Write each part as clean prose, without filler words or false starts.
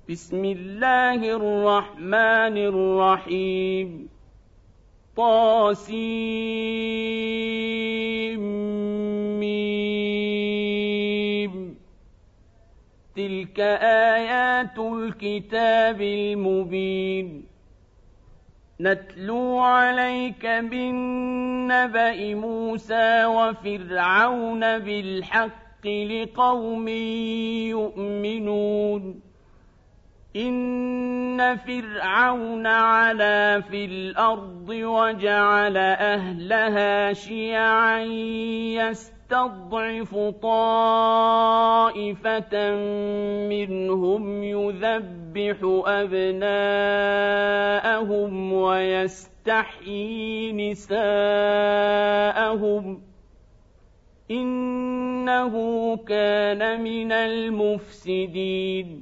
بسم الله الرحمن الرحيم طاسيم تلك آيات الكتاب المبين نتلو عليك بالنبأ موسى وفرعون بالحق لقوم يؤمنون إن فرعون علا في الأرض وجعل أهلها شيعا يستضعف طائفة منهم يذبح أبناءهم ويستحيي نساءهم إنه كان من المفسدين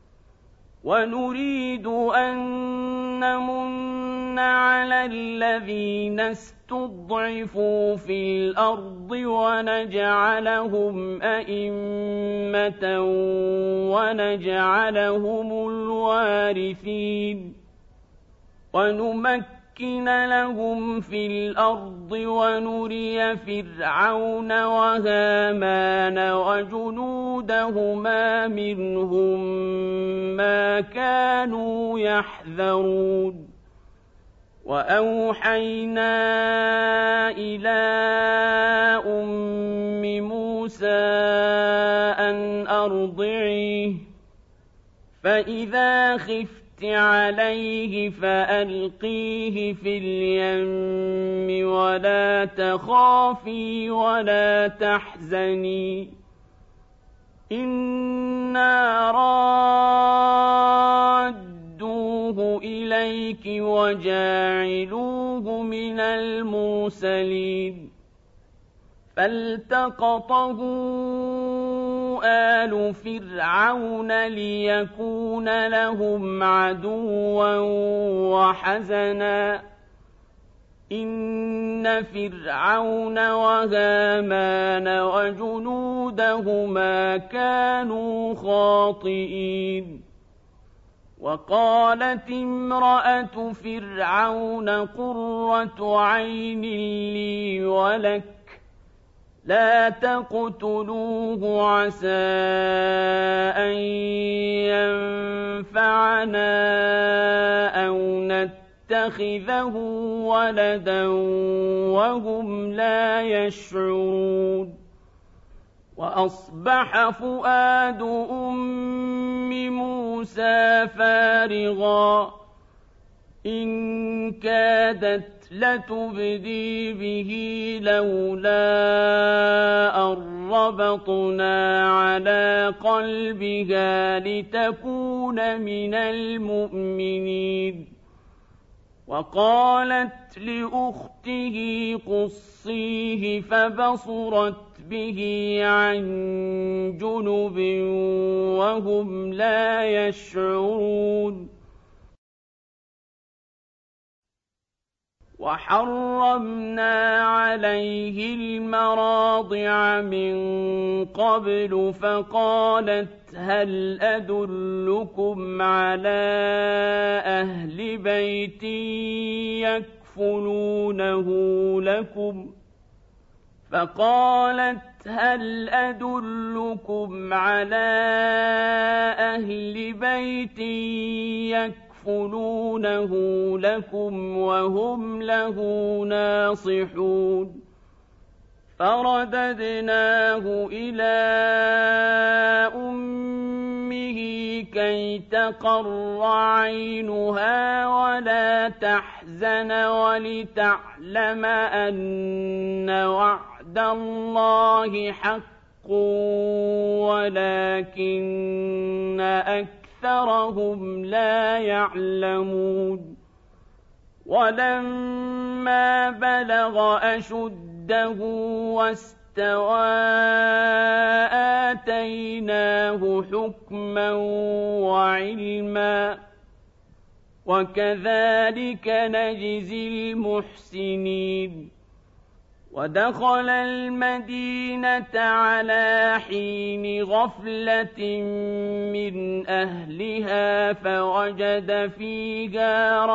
ونريد أن نمن على الذين استضعفوا في الأرض ونجعلهم أئمة ونجعلهم الوارثين ونمكن لهم في الأرض ونري فرعون وهامان وجنودهما منهم ما كانوا يحذرون وأوحينا إلى أم موسى أن أرضعيه فإذا خفت عليه فألقيه في اليم ولا تخافي ولا تحزني إنا رادوه إليك وجاعلوه من المرسلين فالتقطه آل فرعون ليكون لهم عدوا وحزنا إن فرعون وهامان وجنودهما كانوا خاطئين وقالت امرأة فرعون قرة عين لي ولك لا تقتلوه عسى أن ينفعنا أو نتخذه ولدا وهم لا يشعرون وأصبح فؤاد أم موسى فارغا إن كادت لتبدي به لولا أن ربطنا على قلبها لتكون من المؤمنين وقالت لأخته قصيه فبصرت به عن جنب وهم لا يشعرون وحرمنا عليه المراضع من قبل فقالت هل أدلكم على أهل بيت يكفلونه لكم فقالت هل أدلكم على أهل بيت يكفلونه لكم وهم له ناصحون فرددناه إلى أمه كي تقر عينها ولا تحزن ولتعلم أن وعد الله حق ولكن أكثرهم لا يعلمون ولما بلغ أشده واستوى آتيناه حكما وعلما وكذلك نجزي المحسنين ودخل المدينة على حين غفلة من أهلها فوجد فيها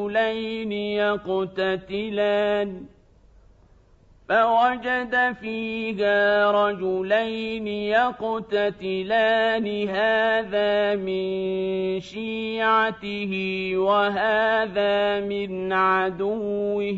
رجلين يقتتلان هذا من شيعته وهذا من عدوه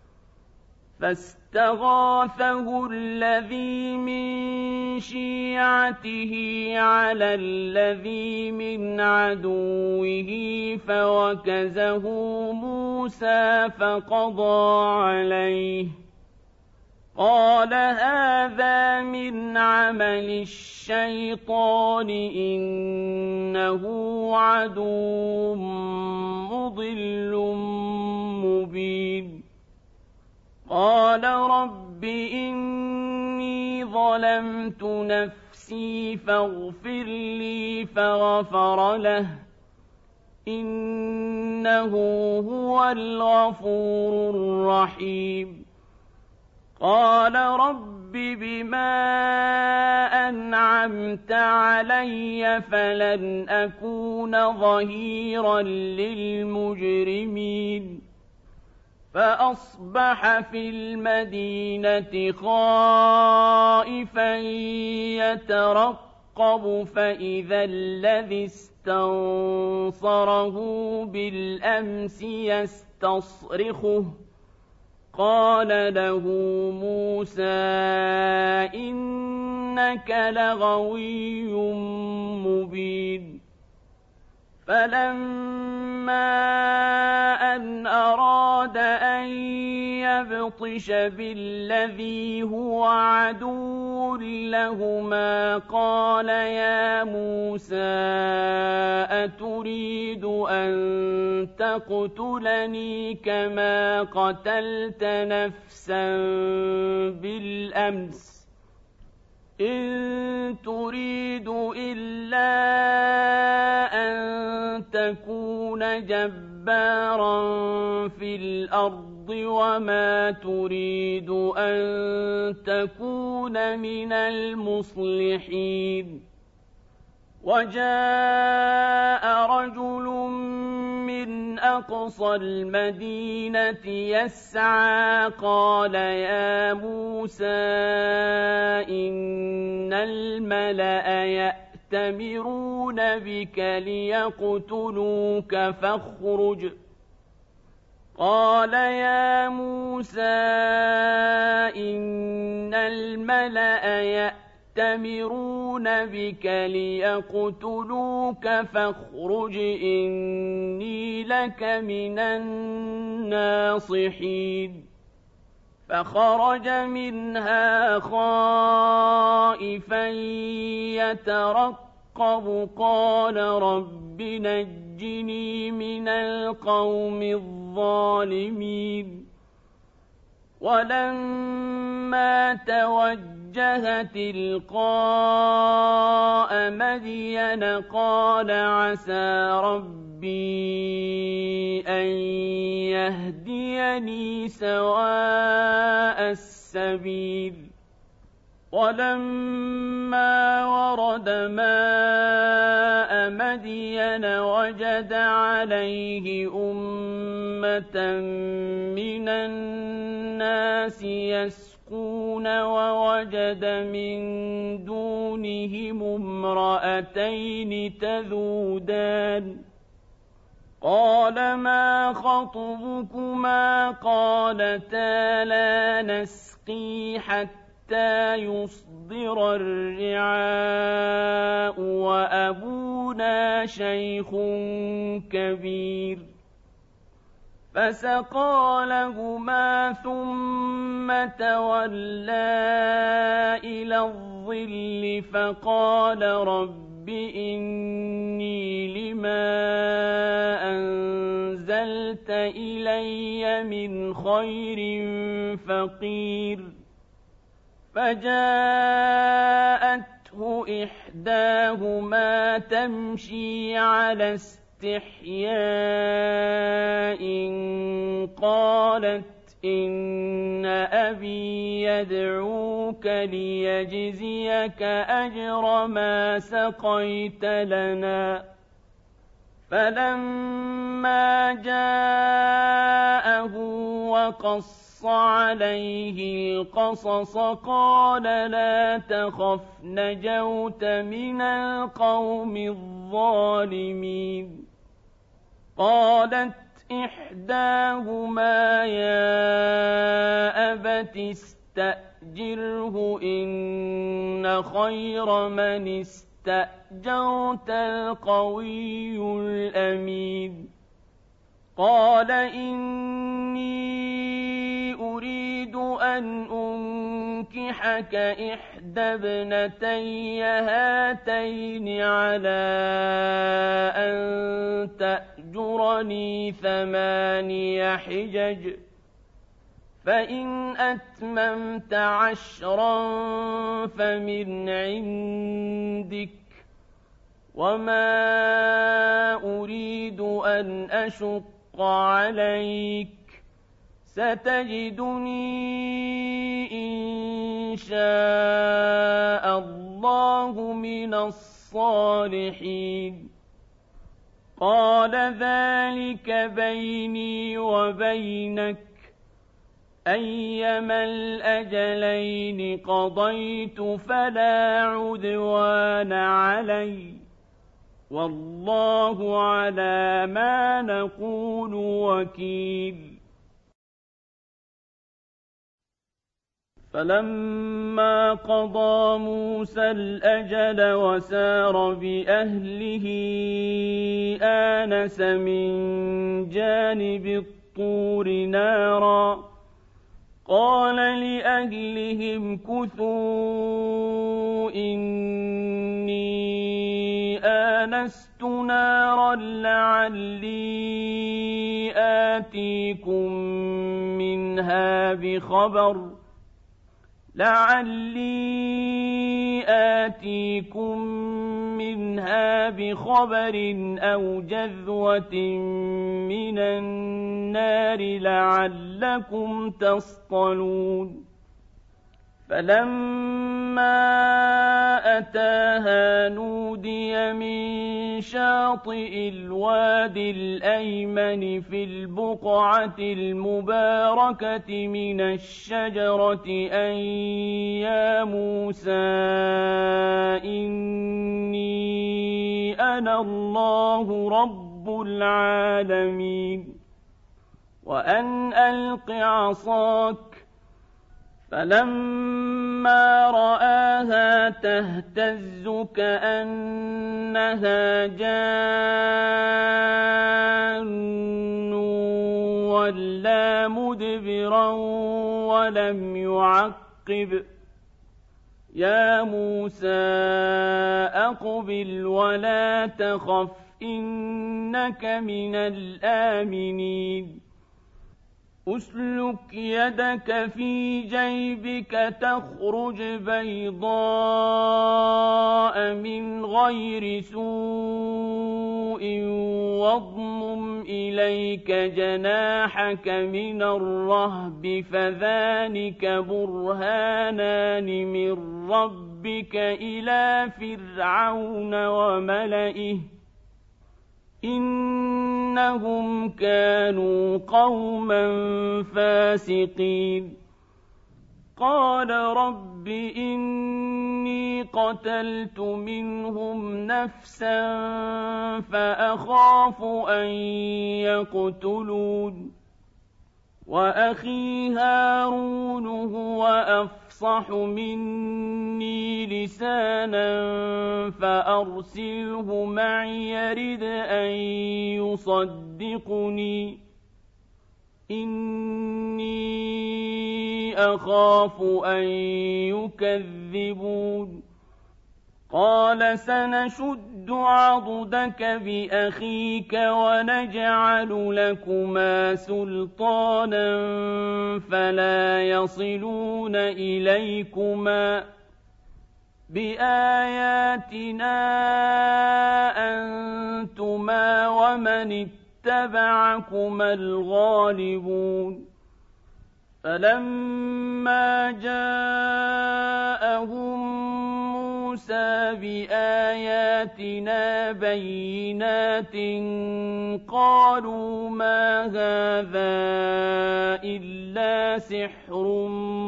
فاستغاثه الذي من شيعته على الذي من عدوه فوكزه موسى فقضى عليه قال هذا من عمل الشيطان إنه عدو مضل مبين قال رب إني ظلمت نفسي فاغفر لي فغفر له إنه هو الغفور الرحيم قال رب بما أنعمت علي فلن أكون ظهيرا للمجرمين فأصبح في المدينة خائفا يترقب فإذا الذي استنصره بالأمس يستصرخه قال له موسى إنك لغوي مبين فلما أن أراد أن يبطش بالذي هو عدو لهما قال يا موسى أتريد أن تقتلني كما قتلت نفسا بالأمس إن تريد إلا أن تكون جبارا في الأرض وما تريد أن تكون من المصلحين وجاء رجل من أقصى المدينة يسعى قال يا موسى إن الملأ يأتمرون بك ليقتلوك فاخرج قال يا موسى إن الملأ يأتمرون بك ليقتلوك فاخرج إني لك من الناصحين فخرج منها خائفا يترقب قال رب نجني من القوم الظالمين ولما توجه تلقاء مدين قال عسى ربي أن يهديني سواء السبيل ولما ورد ماء مدين وجد عليه أمة من الناس يسقون ووجد من دونهم امرأتين تذودان قال ما خطبكما قالتا لا نسقي حتى يصدر الرعاء وأبونا شيخ كبير فسقى لهما ثم تولى إلى الظل فقال رب إني لما أنزلت إلي من خير فقير فجاءته إحداهما تمشي على استحياء قالت إن أبي يدعوك ليجزيك أجر ما سقيت لنا. فلما جاءه وقص عليه القصص قال لا تخف نجوت من القوم الظالمين. قالت إحداهما يا أبت استأجره إن خير من استأجرت القوي الأمين. قال إني أريد أن أنكحك إحدى ابنتي هاتين على أن تأجرني 8 حجج فإن أتممت 10 فمن عندك وما أريد أن أشق عليك ستجدني إن شاء الله من الصالحين. قال ذلك بيني وبينك أيما الأجلين قضيت فلا عدوان علي والله على ما نقول وكيل. فلما قضى موسى الأجل وسار بأهله آنس من جانب الطور نارا قال لأهلهم كثوا إني آنست نارا لعلي آتيكم منها بخبر أو جذوة من النار لعلكم تصطلون. فلما أتاها نودي من شاطئ الوادي الأيمن في البقعة المباركة من الشجرة أن يا موسى إني أنا الله رب العالمين وأن ألق عصاك. فلما رآها تهتز كأنها جان ولا مدبرا ولم يعقب. يا موسى أقبل ولا تخف إنك من الآمنين. أسلك يدك في جيبك تخرج بيضاء من غير سوء واضمم إليك جناحك من الرهب فذلك برهانان من ربك إلى فرعون وملئه إنهم كانوا قوما فاسقين. قال رب إني قتلت منهم نفسا فأخاف أن يقتلون وأخي هارون هو أفصح مني لسانا فأرسله معي يرد أن يصدقني إني أخاف أن يكذبون. قال سنشد عضدك بأخيك ونجعل لكما سلطانا فلا يصلون إليكما بآياتنا أنتما ومن اتبعكما الغالبون. فلما جاءهم موسى بآياتنا بينات قالوا ما هذا إلا سحر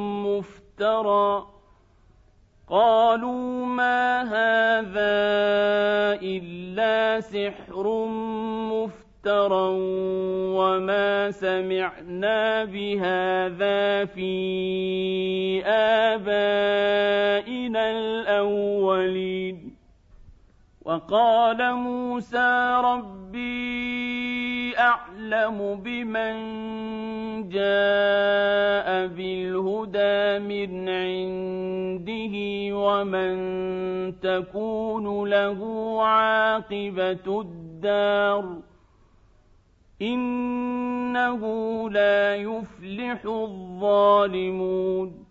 مفترى وما سمعنا بهذا في آبائنا الأولين وقال موسى ربي أعلم بمن جاء بالهدى من عنده ومن تكون له عاقبة الدار إنه لا يفلح الظالمون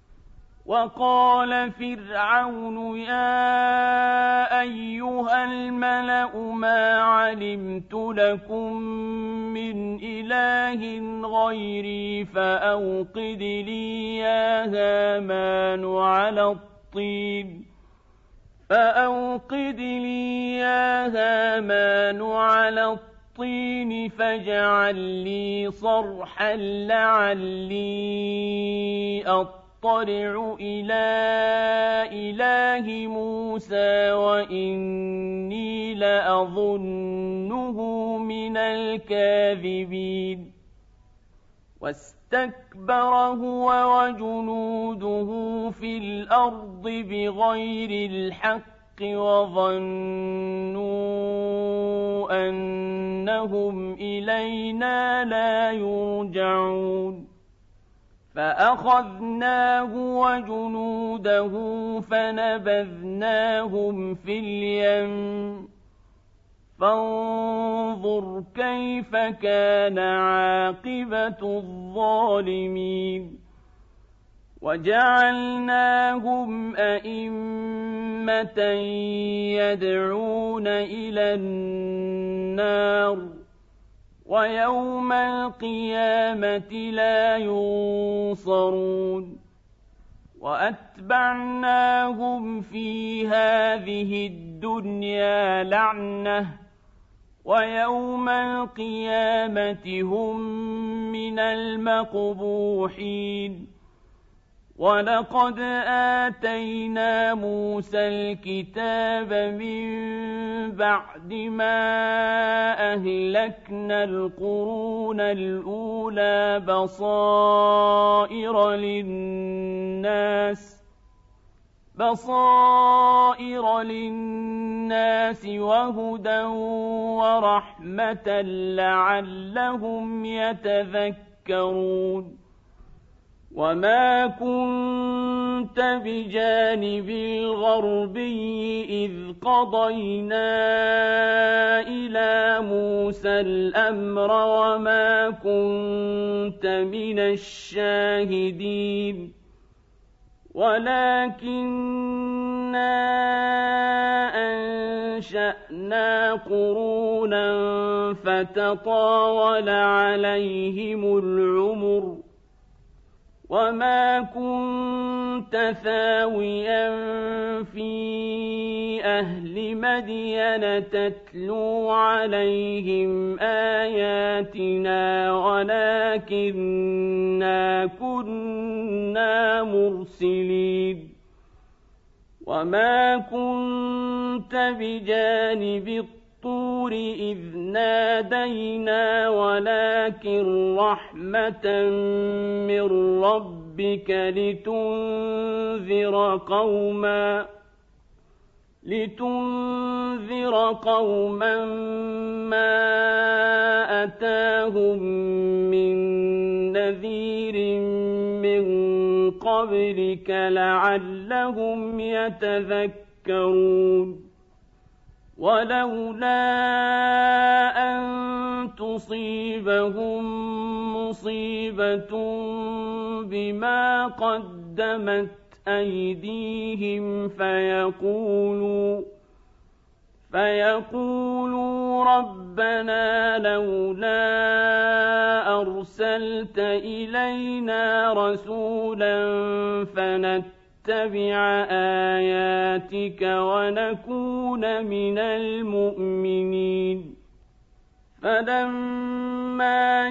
وقال فرعون يا أيها الملأ ما علمت لكم من إله غيري فأوقد لي يا هامان على الطين فاجعل لي صرحا لعلي أطلع إلى إله موسى وإني لأظنه من الكاذبين واستكبر هو وجنوده في الأرض بغير الحق وظنوا أنهم إلينا لا يرجعون فأخذناه وجنوده فنبذناهم في اليم فانظر كيف كان عاقبة الظالمين وجعلناهم أئمة يدعون إلى النار ويوم القيامة لا ينصرون وأتبعناهم في هذه الدنيا لعنة ويوم القيامة هم من المقبوحين ولقد آتينا موسى الكتاب من بعد ما أهلكنا القرون الأولى بصائر للناس وهدى ورحمة لعلهم يتذكرون وما كنت بجانب الغربي إذ قضينا إلى موسى الأمر وما كنت من الشاهدين ولكننا أنشأنا قرونا فتطاول عليهم العمر وما كنت ثاويا في أهل مدين تتلو عليهم آياتنا ولكننا كنا مرسلين وما كنت بجانب الطور إذ نادينا ولكن رحمة من ربك لتنذر قوما ما أتاهم من نذير من قبلك لعلهم يتذكرون ولولا أن تصيبهم مصيبة بما قدمت أيديهم فيقولوا ربنا لولا أرسلت أرسلت إلينا رسولا فنتبع آياتك ونكون من المؤمنين فلما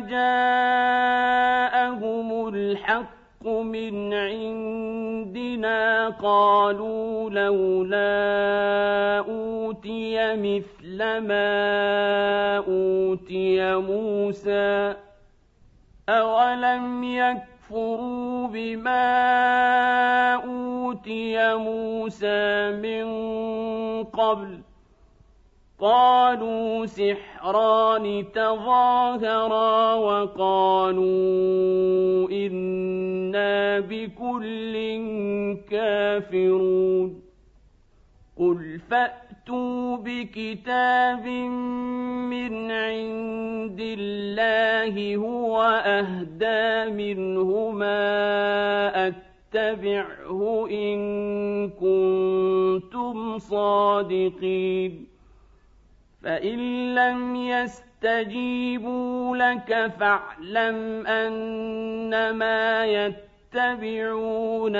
جاءهم الحق من عندنا قالوا لولا أوتي مثل ما أوتي موسى أولم يكفروا بما أوتي موسى من قبل قالوا سحران تظاهرا وقالوا إنا بكل كافرون قل فأتوا بكتاب من عند الله هو أهدى منهما أتبعه إن كنتم صادقين فإن لم يستجيبوا لك فاعلم أنما يتبعون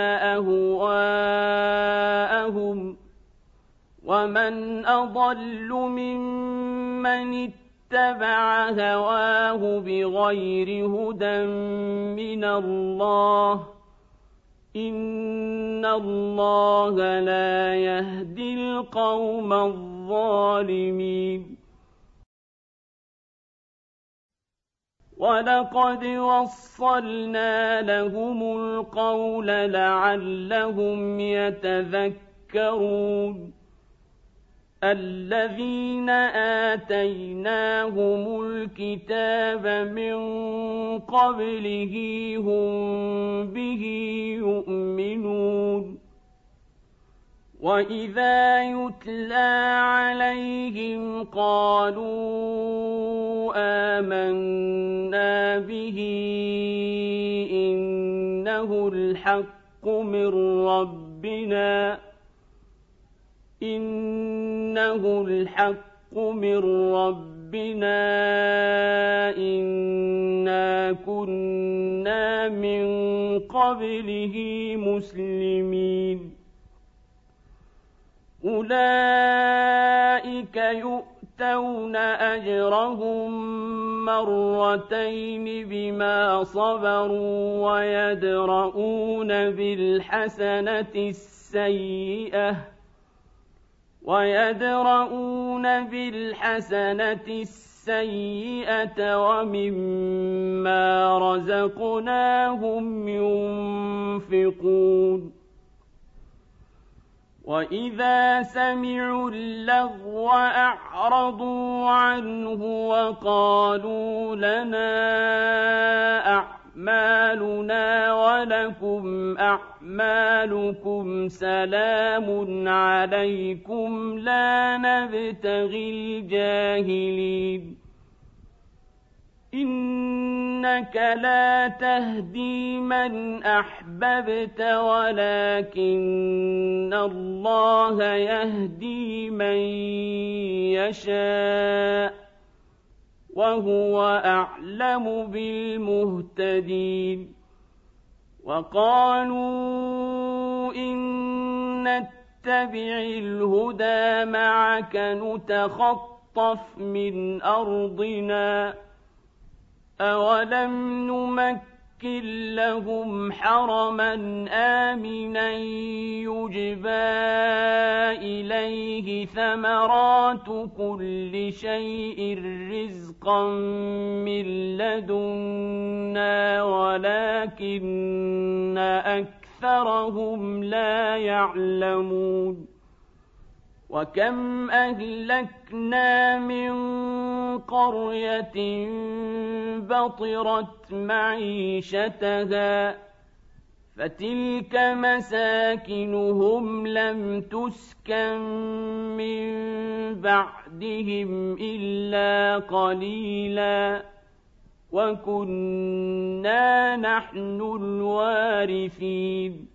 أهواءهم ومن أضل ممن اتبع هواه بغير هدى من الله إن الله لا يهدي القوم الظالمين ولقد وصلنا لهم القول لعلهم يتذكرون الذين آتيناهم الكتاب من قبله هم به يؤمنون وإذا يتلى عليهم قالوا آمنا به إنه الحق من ربنا إنا كنا من قبله مسلمين أولئك يؤتون أجرهم مرتين بما صبروا ويدرؤون بالحسنة السيئة ومما رزقناهم ينفقون وإذا سمعوا اللغو أعرضوا عنه وقالوا لنا أعمالنا ولكم أعمالكم سلام عليكم لا نبتغي الجاهلين إنك لا تهدي من أحببت ولكن الله يهدي من يشاء وهو أعلم بالمهتدين وقالوا إن نتبع الهدى معك نتخطف من أرضنا أولم نمكن لهم حرما آمنا يجبى إليه ثمرات كل شيء رزقا من لدنا ولكن أكثرهم لا يعلمون وكم أهلكنا من قرية بطرت معيشتها فتلك مساكنهم لم تسكن من بعدهم إلا قليلا وكنا نحن الوارثين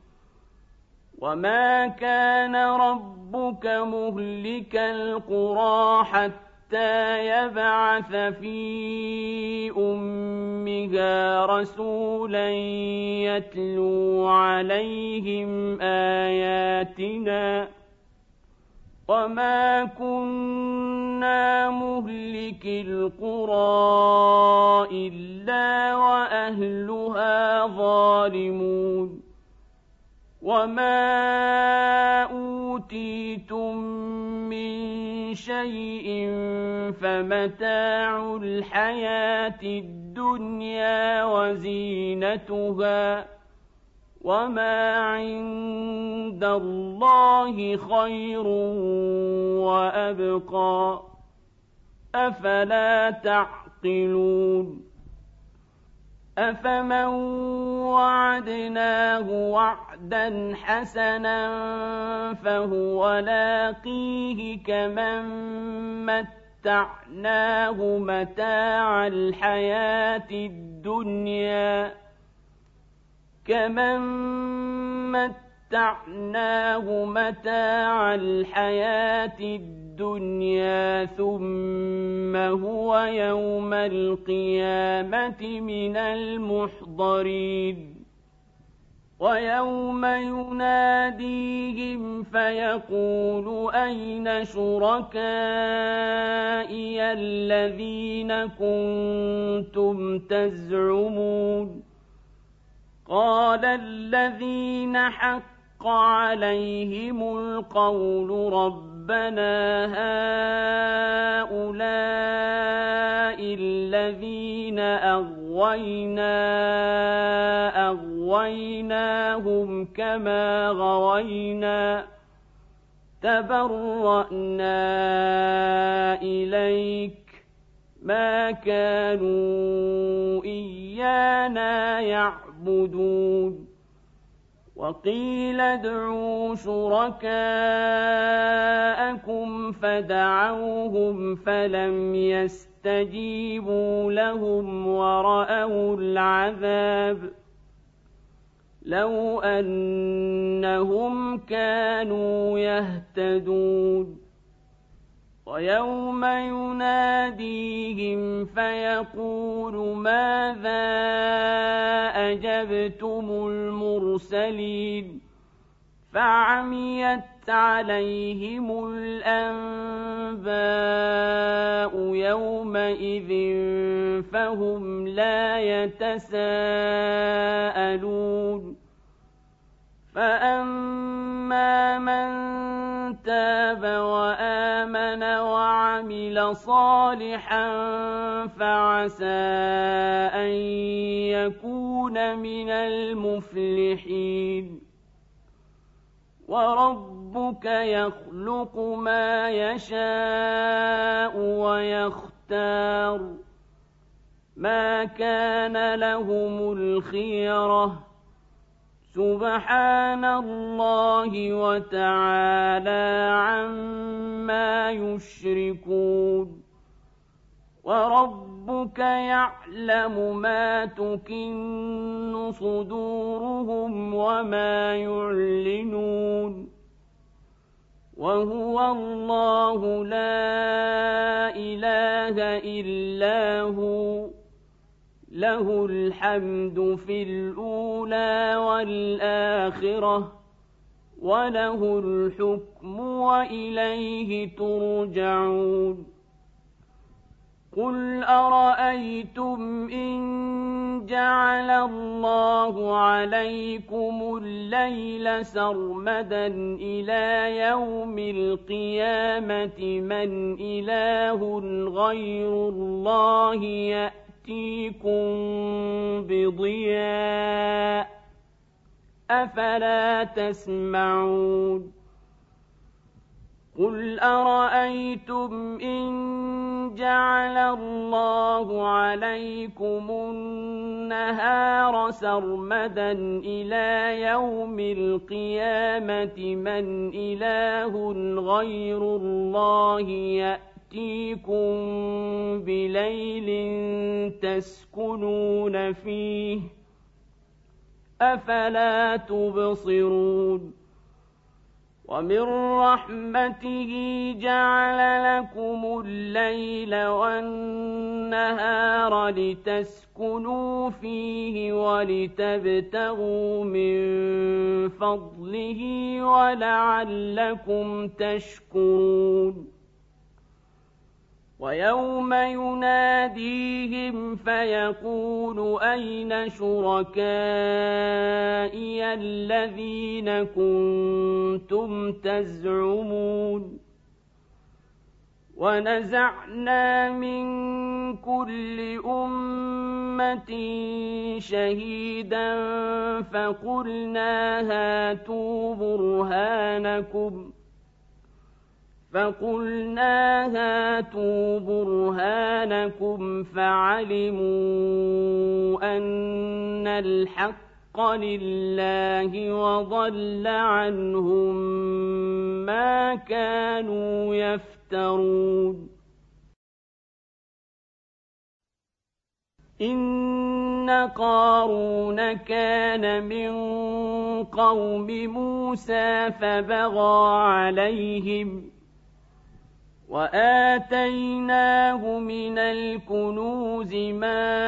وما كان ربك مهلك القرى حتى حتى يبعث في أمها رسولا يتلو عليهم آياتنا وما كنا مهلك القرى إلا وأهلها ظالمون وما أوتيتم من شيء فمتاع الحياة الدنيا وزينتها وما عند الله خير وأبقى أفلا تعقلون أفمن وعدناه وعدا حسنا فهو لاقيه كمن متعناه متاع الحياة الدنيا ثم هو يوم القيامة من المحضرين ويوم يناديهم فيقول أين شركائي الذين كنتم تزعمون قال الذين حق عليهم القول ربنا هؤلاء الذين أغويناهم كما غوينا تبرأنا إليك ما كانوا إيانا يعبدون وقيل ادعوا شركاءكم فدعوهم فلم يستجيبوا لهم ورأوا العذاب لو أنهم كانوا يهتدون ويوم يناديهم فيقول ماذا أجبتم المرسلين فعميت عليهم الأنباء يومئذ فهم لا يتساءلون فأما من تاب وآمن وعمل صالحا فعسى أن يكون من المفلحين وربك يخلق ما يشاء ويختار ما كان لهم الخيرة سبحان الله وتعالى عما يشركون وربك يعلم ما تكن صدورهم وما يعلنون وهو الله لا إله إلا هو له الحمد في الأولى والآخرة وله الحكم وإليه ترجعون قل أرأيتم إن جعل الله عليكم الليل سرمدا إلى يوم القيامة من إله غير الله يأتيكم بضياء أفلا تسمعون قل أرأيتم إن جعل الله عليكم النهار سرمدا إلى يوم القيامة من إله غير الله يأتيكم بليل تسكنون فيه أفلا تبصرون ومن رحمته جعل لكم الليل والنهار لتسكنوا فيه ولتبتغوا من فضله ولعلكم تشكرون ويوم يناديهم فيقول أين شركائي الذين كنتم تزعمون ونزعنا من كل أمة شهيدا فقلنا هاتوا برهانكم فعلموا أن الحق لله وضل عنهم ما كانوا يفترون إن قارون كان من قوم موسى فبغى عليهم وآتيناه من الكنوز ما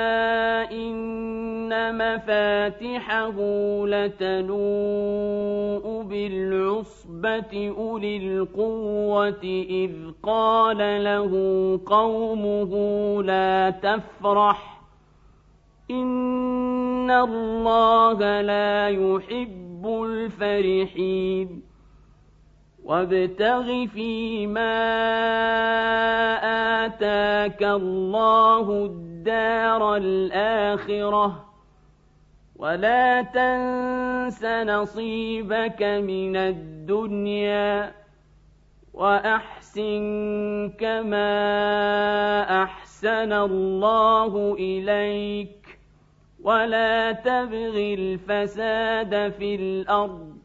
إن مفاتحه لتنوء بالعصبة أولي القوة إذ قال له قومه لا تفرح إن الله لا يحب الفرحين وابتغ فيما آتاك الله الدار الآخرة ولا تنس نصيبك من الدنيا وأحسن كما أحسن الله إليك ولا تبغ الفساد في الأرض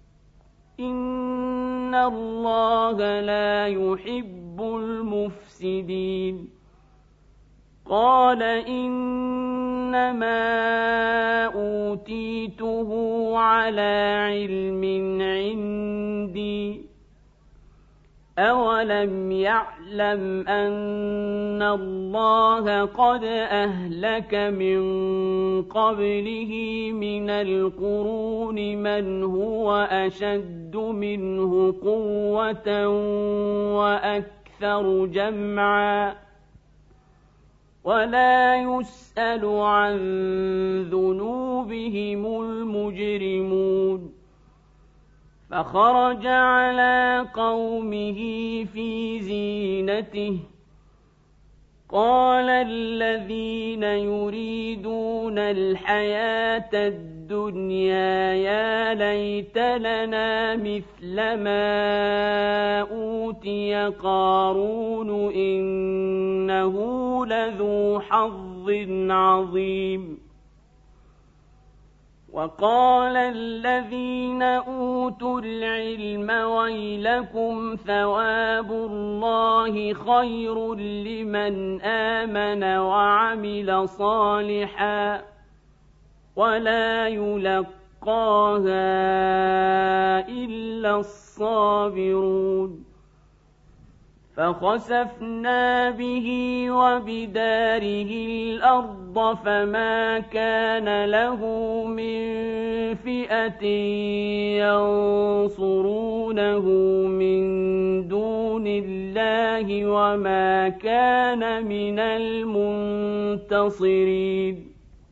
إن الله لا يحب المفسدين قال إنما أوتيته على علم عندي أولم يعلم أن الله قد أهلك من قبله من القرون من هو أشد منه قوة وأكثر جمعا ولا يسأل عن ذنوبهم المجرمون فخرج على قومه في زينته قال الذين يريدون الحياة الدنيا يا ليت لنا مثل ما أوتي قارون إنه لذو حظ عظيم وقال الذين أوتوا العلم ويلكم ثواب الله خير لمن آمن وعمل صالحا ولا يلقاها إلا الصابرون فخسفنا به وبداره الأرض فما كان له من فئة ينصرونه من دون الله وما كان من المنتصرين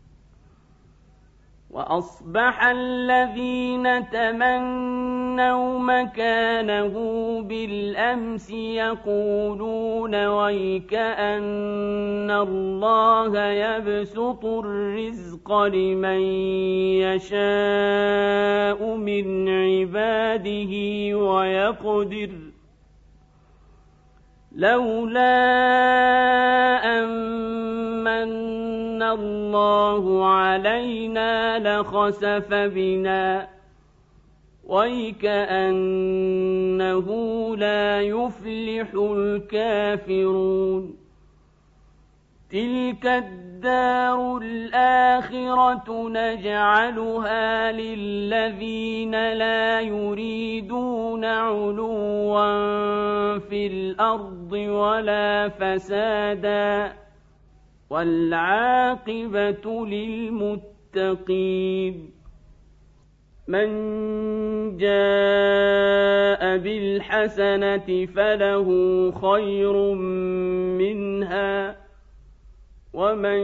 وأصبح الذين تمنوا مكانه بالأمس يقولون ويكأن الله يبسط الرزق لمن يشاء من عباده ويقدر لولا أمن الله علينا لخسف بنا ويكأنه لا يفلح الكافرون تلك الدار الآخرة نجعلها للذين لا يريدون علوا في الأرض ولا فسادا والعاقبة للمتقين من جاء بالحسنة فله خير منها ومن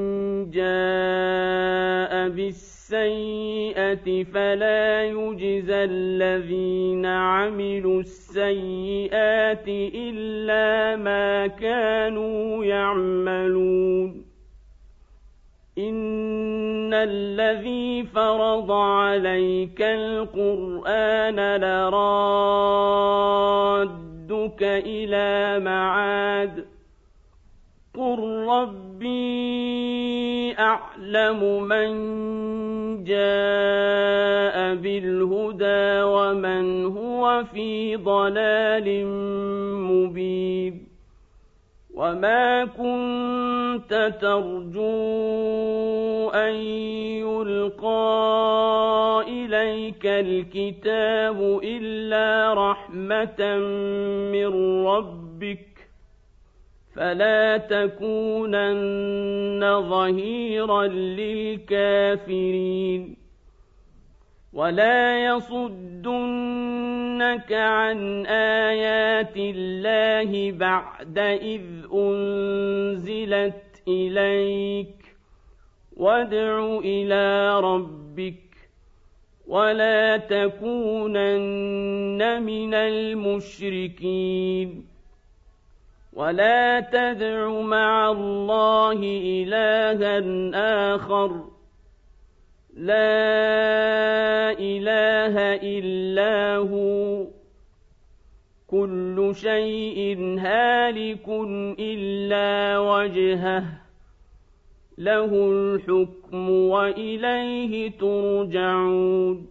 جاء بالسيئة فلا يجزى الذين عملوا السيئات إلا ما كانوا يعملون إن الذي فرض عليك القرآن لرادك إلى معاد قل ربي أعلم من جاء بالهدى ومن هو في ضلال مبين وما كنت ترجو أن يلقى إليك الكتاب إلا رحمة من ربك فلا تكونن ظهيرا للكافرين ولا يصدنك عن آيات الله بعد إذ أنزلت إليك وادع إلى ربك ولا تكونن من المشركين ولا تدع مع الله إلها آخر لا إله إلا هو كل شيء هالك إلا وجهه له الحكم وإليه ترجعون